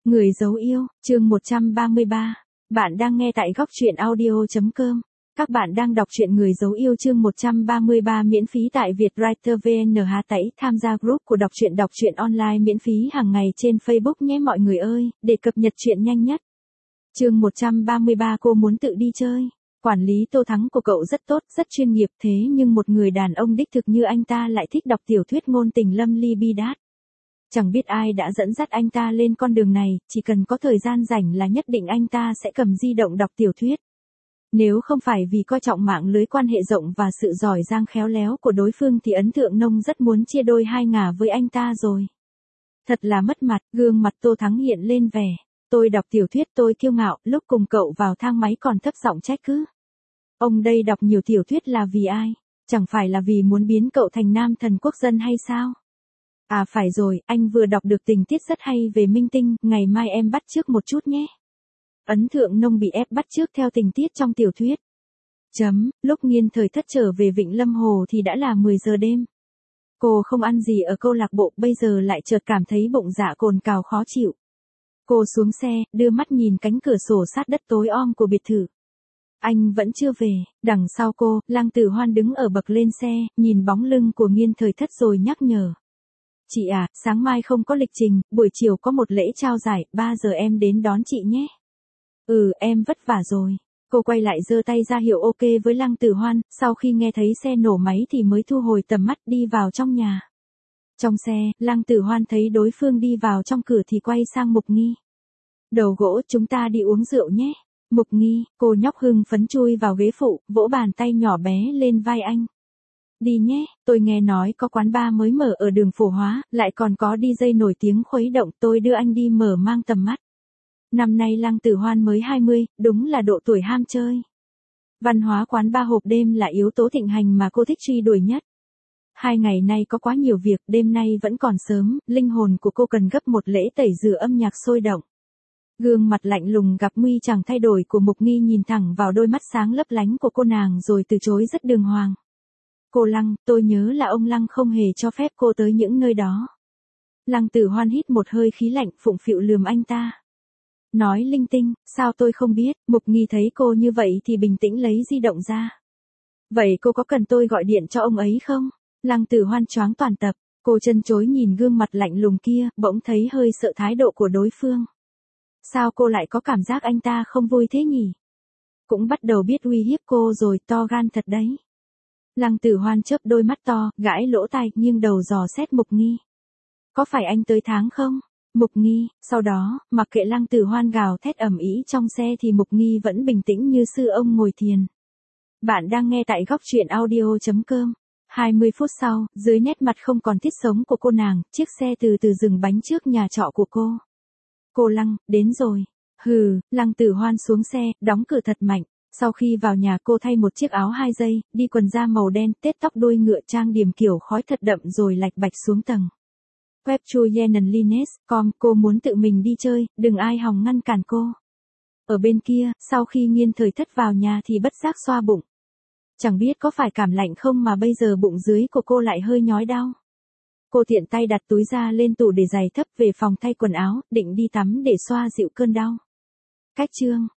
Người dấu yêu, chương 133. Bạn đang nghe tại góc truyện audio.com. Các bạn đang đọc truyện Người dấu yêu chương 133 miễn phí tại Vietwriter VN. Tẩy tham gia group của đọc truyện online miễn phí hàng ngày trên Facebook nhé mọi người ơi, để cập nhật truyện nhanh nhất. Chương 133 cô muốn tự đi chơi. Quản lý Tô Thắng của cậu rất tốt, rất chuyên nghiệp thế nhưng một người đàn ông đích thực như anh ta lại thích đọc tiểu thuyết ngôn tình lâm ly bi đát. Chẳng biết ai đã dẫn dắt anh ta lên con đường này, chỉ cần có thời gian rảnh là nhất định anh ta sẽ cầm di động đọc tiểu thuyết. Nếu không phải vì coi trọng mạng lưới quan hệ rộng và sự giỏi giang khéo léo của đối phương thì Ấn Thượng Nông rất muốn chia đôi hai ngả với anh ta rồi. Thật là mất mặt, gương mặt Tô Thắng hiện lên vẻ. Tôi đọc tiểu thuyết tôi kiêu ngạo, lúc cùng cậu vào thang máy còn thấp giọng trách cứ. Ông đây đọc nhiều tiểu thuyết là vì ai? Chẳng phải là vì muốn biến cậu thành nam thần quốc dân hay sao? À phải rồi, anh vừa đọc được tình tiết rất hay về Minh Tinh, ngày mai em bắt chước một chút nhé. Ấn Thượng Nông bị ép bắt chước theo tình tiết trong tiểu thuyết. Lúc Nghiên Thời Thất trở về Vịnh Lâm Hồ thì đã là 10 giờ đêm. Cô không ăn gì ở câu lạc bộ, bây giờ lại chợt cảm thấy bụng dạ cồn cào khó chịu. Cô xuống xe, đưa mắt nhìn cánh cửa sổ sát đất tối om của biệt thự. Anh vẫn chưa về, đằng sau cô, Lăng Tử Hoan đứng ở bậc lên xe, nhìn bóng lưng của Nghiên Thời Thất rồi nhắc nhở. Chị à, sáng mai không có lịch trình, buổi chiều có một lễ trao giải, 3 giờ em đến đón chị nhé. Em vất vả rồi. Cô quay lại giơ tay ra hiệu ok với Lăng Tử Hoan, sau khi nghe thấy xe nổ máy thì mới thu hồi tầm mắt đi vào trong nhà. Trong xe, Lăng Tử Hoan thấy đối phương đi vào trong cửa thì quay sang Mục Nghi. Đầu gỗ, chúng ta đi uống rượu nhé. Mục Nghi, cô nhóc hưng phấn chui vào ghế phụ, vỗ bàn tay nhỏ bé lên vai anh. Đi nhé, tôi nghe nói có quán bar mới mở ở đường Phổ Hóa, lại còn có DJ nổi tiếng khuấy động, tôi đưa anh đi mở mang tầm mắt. Năm nay Lăng Tử Hoan mới 20, đúng là độ tuổi ham chơi. Văn hóa quán bar hộp đêm là yếu tố thịnh hành mà cô thích truy đuổi nhất. 2 ngày nay có quá nhiều việc, đêm nay vẫn còn sớm, linh hồn của cô cần gấp một lễ tẩy rửa âm nhạc sôi động. Gương mặt lạnh lùng gặp nguy chẳng thay đổi của Mục Nghi nhìn thẳng vào đôi mắt sáng lấp lánh của cô nàng rồi từ chối rất đường hoàng. Cô Lăng, tôi nhớ là ông Lăng không hề cho phép cô tới những nơi đó. Lăng Tử Hoan hít một hơi khí lạnh phụng phịu lườm anh ta. Nói linh tinh, sao tôi không biết, Mục Nghi thấy cô như vậy thì bình tĩnh lấy di động ra. Vậy cô có cần tôi gọi điện cho ông ấy không? Lăng Tử Hoan choáng toàn tập, cô chân chối nhìn gương mặt lạnh lùng kia, bỗng thấy hơi sợ thái độ của đối phương. Sao cô lại có cảm giác anh ta không vui thế nhỉ? Cũng bắt đầu biết uy hiếp cô rồi, to gan thật đấy. Lăng Tử Hoan chớp đôi mắt to, gãi lỗ tai, nghiêng đầu dò xét Mục Nghi. Có phải anh tới tháng không? Mục Nghi, sau đó, mặc kệ Lăng Tử Hoan gào thét ầm ĩ trong xe thì Mục Nghi vẫn bình tĩnh như sư ông ngồi thiền. Bạn đang nghe tại góc truyện audio.com. 20 phút sau, dưới nét mặt không còn tiết sống của cô nàng, chiếc xe từ từ dừng bánh trước nhà trọ của cô. Cô Lăng, đến rồi. Lăng Tử Hoan xuống xe, đóng cửa thật mạnh. Sau khi vào nhà cô thay một chiếc áo 2 giây, đi quần da màu đen, tết tóc đuôi ngựa trang điểm kiểu khói thật đậm rồi lạch bạch xuống tầng. Web chuyenenlines.com, cô muốn tự mình đi chơi, đừng ai hòng ngăn cản cô. Ở bên kia, sau khi Nghiên Thời Thất vào nhà thì bất giác xoa bụng. Chẳng biết có phải cảm lạnh không mà bây giờ bụng dưới của cô lại hơi nhói đau. Cô tiện tay đặt túi da lên tủ để giày thấp về phòng thay quần áo, định đi tắm để xoa dịu cơn đau. Cách chương